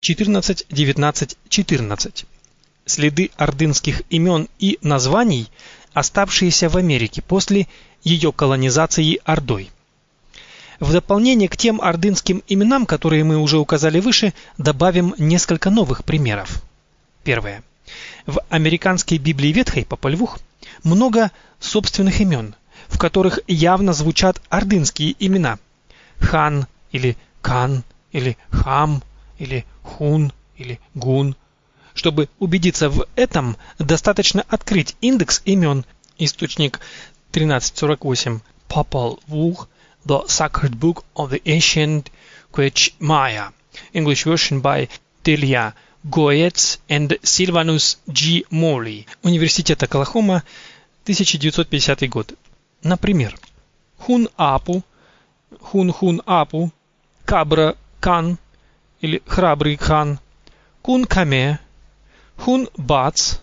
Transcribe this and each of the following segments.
14, 19, 14. Следы ордынских имен и названий, оставшиеся в Америке после ее колонизации Ордой. В дополнение к тем ордынским именам, которые мы уже указали выше, добавим несколько новых примеров. Первое. В американской Библии Ветхой Попель Vuh много собственных имен, в которых явно звучат ордынские имена. Хан или Кан или Хам или Хун или Гун. Чтобы убедиться в этом, достаточно открыть индекс имен, источник 1348, Popol Vuh, The Sacred Book of the Ancient Quiche Maya, English version by Delia Goetz and Sylvanus G. Morley, Университет Оклахома, 1950 год. Например, Хун-Апу, Хун-Хун-Апу, Кабра-Кан или Храбрый Хан, Кун-Каме, Хун-Бац,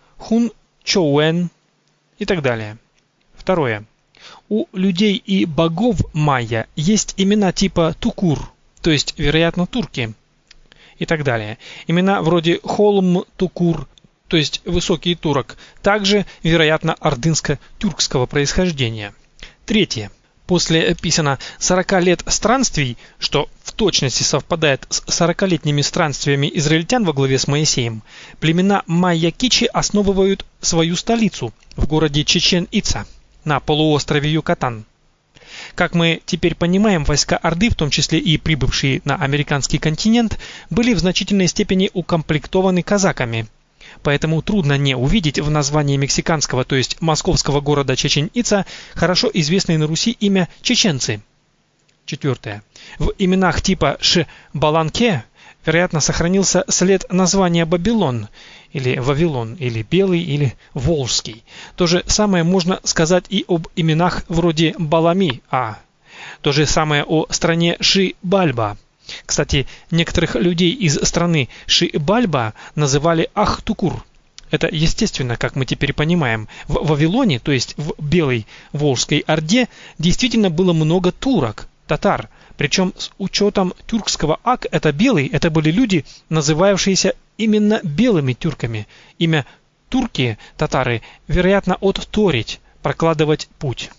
Хун-Чоуэн и так далее. Второе. У людей и богов майя есть имена типа Тукур, то есть, вероятно, турки и так далее. Имена вроде Холм-Тукур, то есть высокий турок, также, вероятно, ордынско-тюркского происхождения. Третье. После писано 40 лет странствий, что в точности совпадает с 40-летними странствиями израильтян во главе с Моисеем, племена майя-кичи основывают свою столицу в городе Чечен-Ица на полуострове Юкатан. Как мы теперь понимаем, войска Орды, в том числе и прибывшие на американский континент, были в значительной степени укомплектованы казаками. Поэтому трудно не увидеть в названии мексиканского, то есть московского города Чечен-Ица хорошо известное на Руси имя чеченцы. Четвертое. В именах типа Ш-Баланке, вероятно, сохранился след названия Бабилон, или Вавилон, или Белый, или Волжский. То же самое можно сказать и об именах вроде Балами, то же самое о стране Ши-Бальба. Кстати, некоторых людей из страны Ши-Бальба называли Ах-Тукур. Это естественно, как мы теперь понимаем. В Вавилоне, то есть в Белой Волжской Орде, действительно было много турок, татар. Причем с учетом тюркского ак, это белый, это были люди, называвшиеся именно белыми тюрками. Имя турки, татары, вероятно, от торить, прокладывать путь.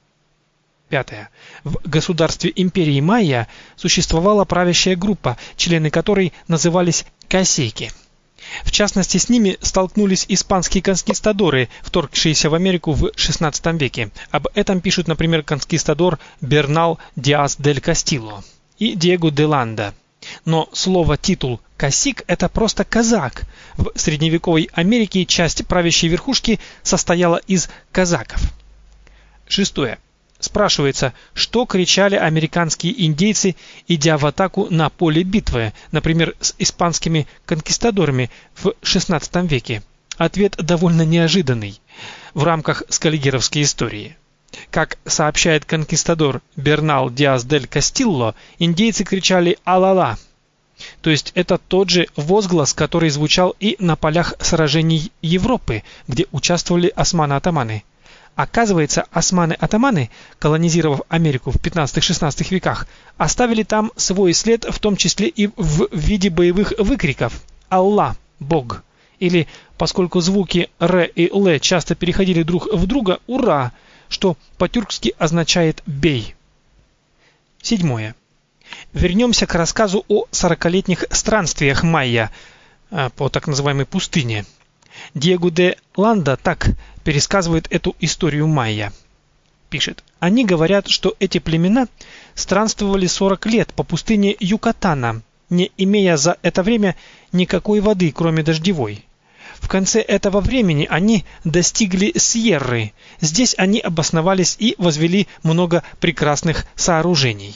Пятое. В государстве империи майя существовала правящая группа, члены которой назывались касейки. В частности, с ними столкнулись испанские конкистадоры, вторгшиеся в Америку в XVI веке. Об этом пишут, например, конкистадор Бернал Диас дель Кастилло и Диего де Ланда. Но слово-титул «касик» — это просто казак. В средневековой Америке часть правящей верхушки состояла из казаков. Шестое. Спрашивается, что кричали американские индейцы, идя в атаку на поле битвы, например, с испанскими конкистадорами в XVI веке. Ответ довольно неожиданный в рамках скаллигеровской истории. Как сообщает конкистадор Бернал Диас дель Кастилло, индейцы кричали «Алала!». То есть это тот же возглас, который звучал и на полях сражений Европы, где участвовали османы-атаманы. Оказывается, османы-атаманы, колонизировав Америку в 15-16 веках, оставили там свой след, в том числе и в виде боевых выкриков «Аллах! Бог!» или, поскольку звуки «р» и «л» часто переходили друг в друга, «Ура!», что по-тюркски означает «бей». Седьмое. Вернемся к рассказу о 40-летних странствиях майя по так называемой пустыне. Диего де Ланда так пересказывает эту историю майя. Пишет: они говорят, что эти племена странствовали 40 лет по пустыне Юкатана, не имея за это время никакой воды, кроме дождевой. В конце этого времени они достигли Сьерры. Здесь они обосновались и возвели много прекрасных сооружений.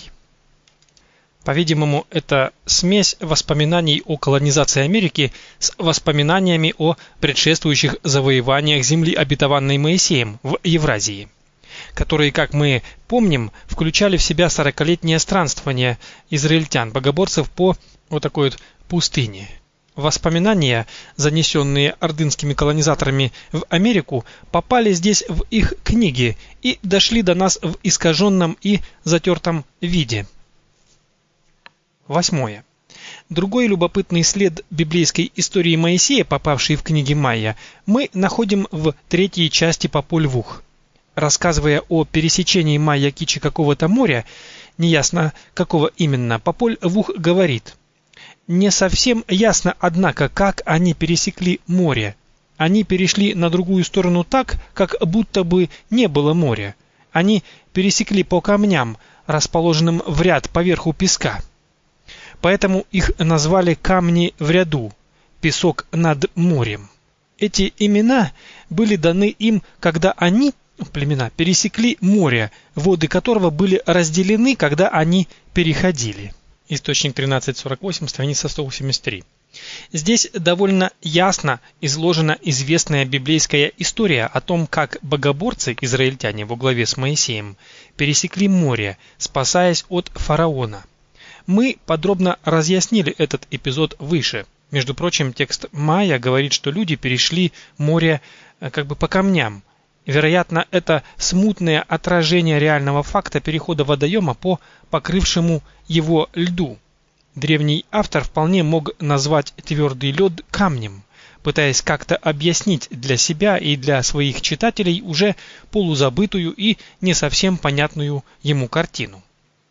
По-видимому, это смесь воспоминаний о колонизации Америки с воспоминаниями о предшествующих завоеваниях земли обетованной Моисеем в Евразии, которые, как мы помним, включали в себя 40-летнее странствование израильтян, богоборцев по вот такой вот пустыне. Воспоминания, занесенные ордынскими колонизаторами в Америку, попали здесь в их книги и дошли до нас в искаженном и затертом виде. Восьмое. Другой любопытный след библейской истории Моисея, попавший в книги Майя, мы находим в третьей части Пополь Vuh. Рассказывая о пересечении Майя-Кичи какого-то моря, неясно какого именно, Пополь Vuh говорит: «Не совсем ясно, однако, как они пересекли море. Они перешли на другую сторону так, как будто бы не было моря. Они пересекли по камням, расположенным в ряд поверху песка. Поэтому их назвали камни в ряду, песок над морем. Эти имена были даны им, когда они, племена, пересекли море, воды которого были разделены, когда они переходили». Источник 1348, страница 183. Здесь довольно ясно изложена известная библейская история о том, как богоборцы, израильтяне во главе с Моисеем, пересекли море, спасаясь от фараона. Мы подробно разъяснили этот эпизод выше. Между прочим, текст Майя говорит, что люди перешли море как бы по камням. Вероятно, это смутное отражение реального факта перехода водоема по покрывшему его льду. Древний автор вполне мог назвать твердый лед камнем, пытаясь как-то объяснить для себя и для своих читателей уже полузабытую и не совсем понятную ему картину.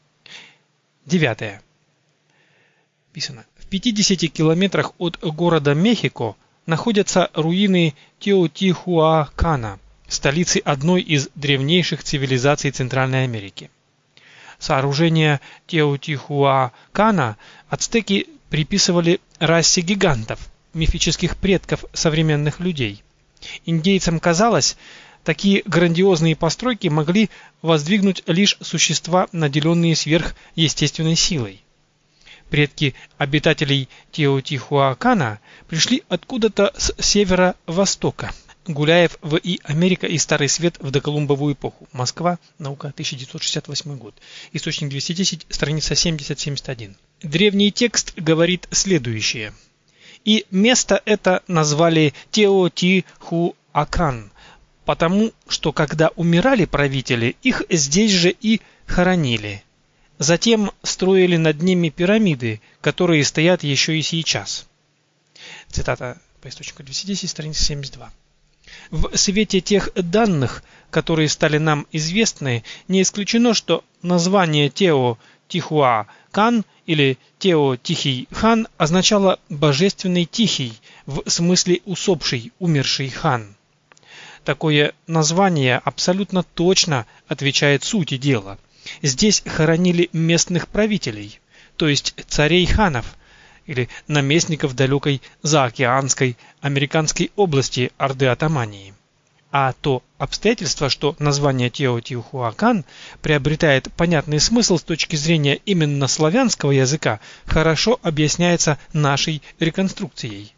9. Писано. В 50 километрах от города Мехико находятся руины Теотихуакана, столицы одной из древнейших цивилизаций Центральной Америки. Сооружение Теотихуакана ацтеки приписывали расе гигантов, мифических предков современных людей. Индейцам казалось, такие грандиозные постройки могли воздвигнуть лишь существа, наделенные сверхъестественной силой. Предки обитателей Теотихуакана пришли откуда-то с северо-востока. Гуляев, В.И. Америка и Старый Свет в доколумбовую эпоху. Москва. Наука. 1968 год. Источник 210, страница 70-71. Древний текст говорит следующее. И место это назвали Теотихуакан, потому что когда умирали правители, их здесь же и хоронили. Затем строили над ними пирамиды, которые стоят еще и сейчас. Цитата по источнику 210, страница 72. В свете тех данных, которые стали нам известны, не исключено, что название Теотихуакан или Теотихий хан означало «божественный тихий», в смысле усопший, умерший хан. Такое название абсолютно точно отвечает сути дела. Здесь хоронили местных правителей, то есть царей-ханов, или наместников далекой заокеанской американской области Орды-Отомании. А то обстоятельство, что название Теотихуакан приобретает понятный смысл с точки зрения именно славянского языка, хорошо объясняется нашей реконструкцией.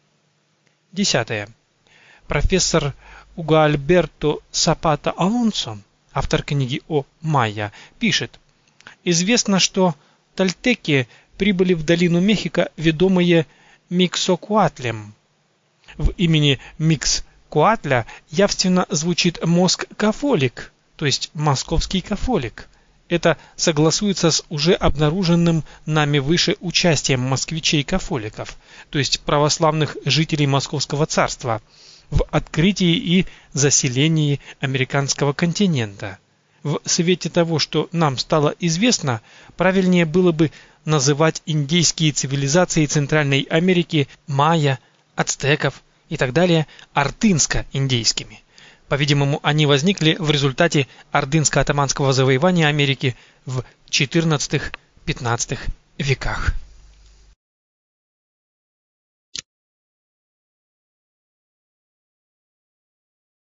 10. Профессор Угоальберто Сапата Алонсо, автор книги о Майя, пишет: «Известно, что тольтеки прибыли в долину Мехико, ведомые Миксокуатлем. В имени Микс-Куатля явственно звучит мозг-кафолик, то есть московский кафолик. Это согласуется с уже обнаруженным нами выше участием москвичей-кафоликов, то есть православных жителей Московского царства, в открытии и заселении американского континента. В свете того, что нам стало известно, правильнее было бы называть индейские цивилизации Центральной Америки майя, ацтеков и так далее ордынско-индейскими. По-видимому, они возникли в результате ордынско-атаманского завоевания Америки в XIV-XV веках.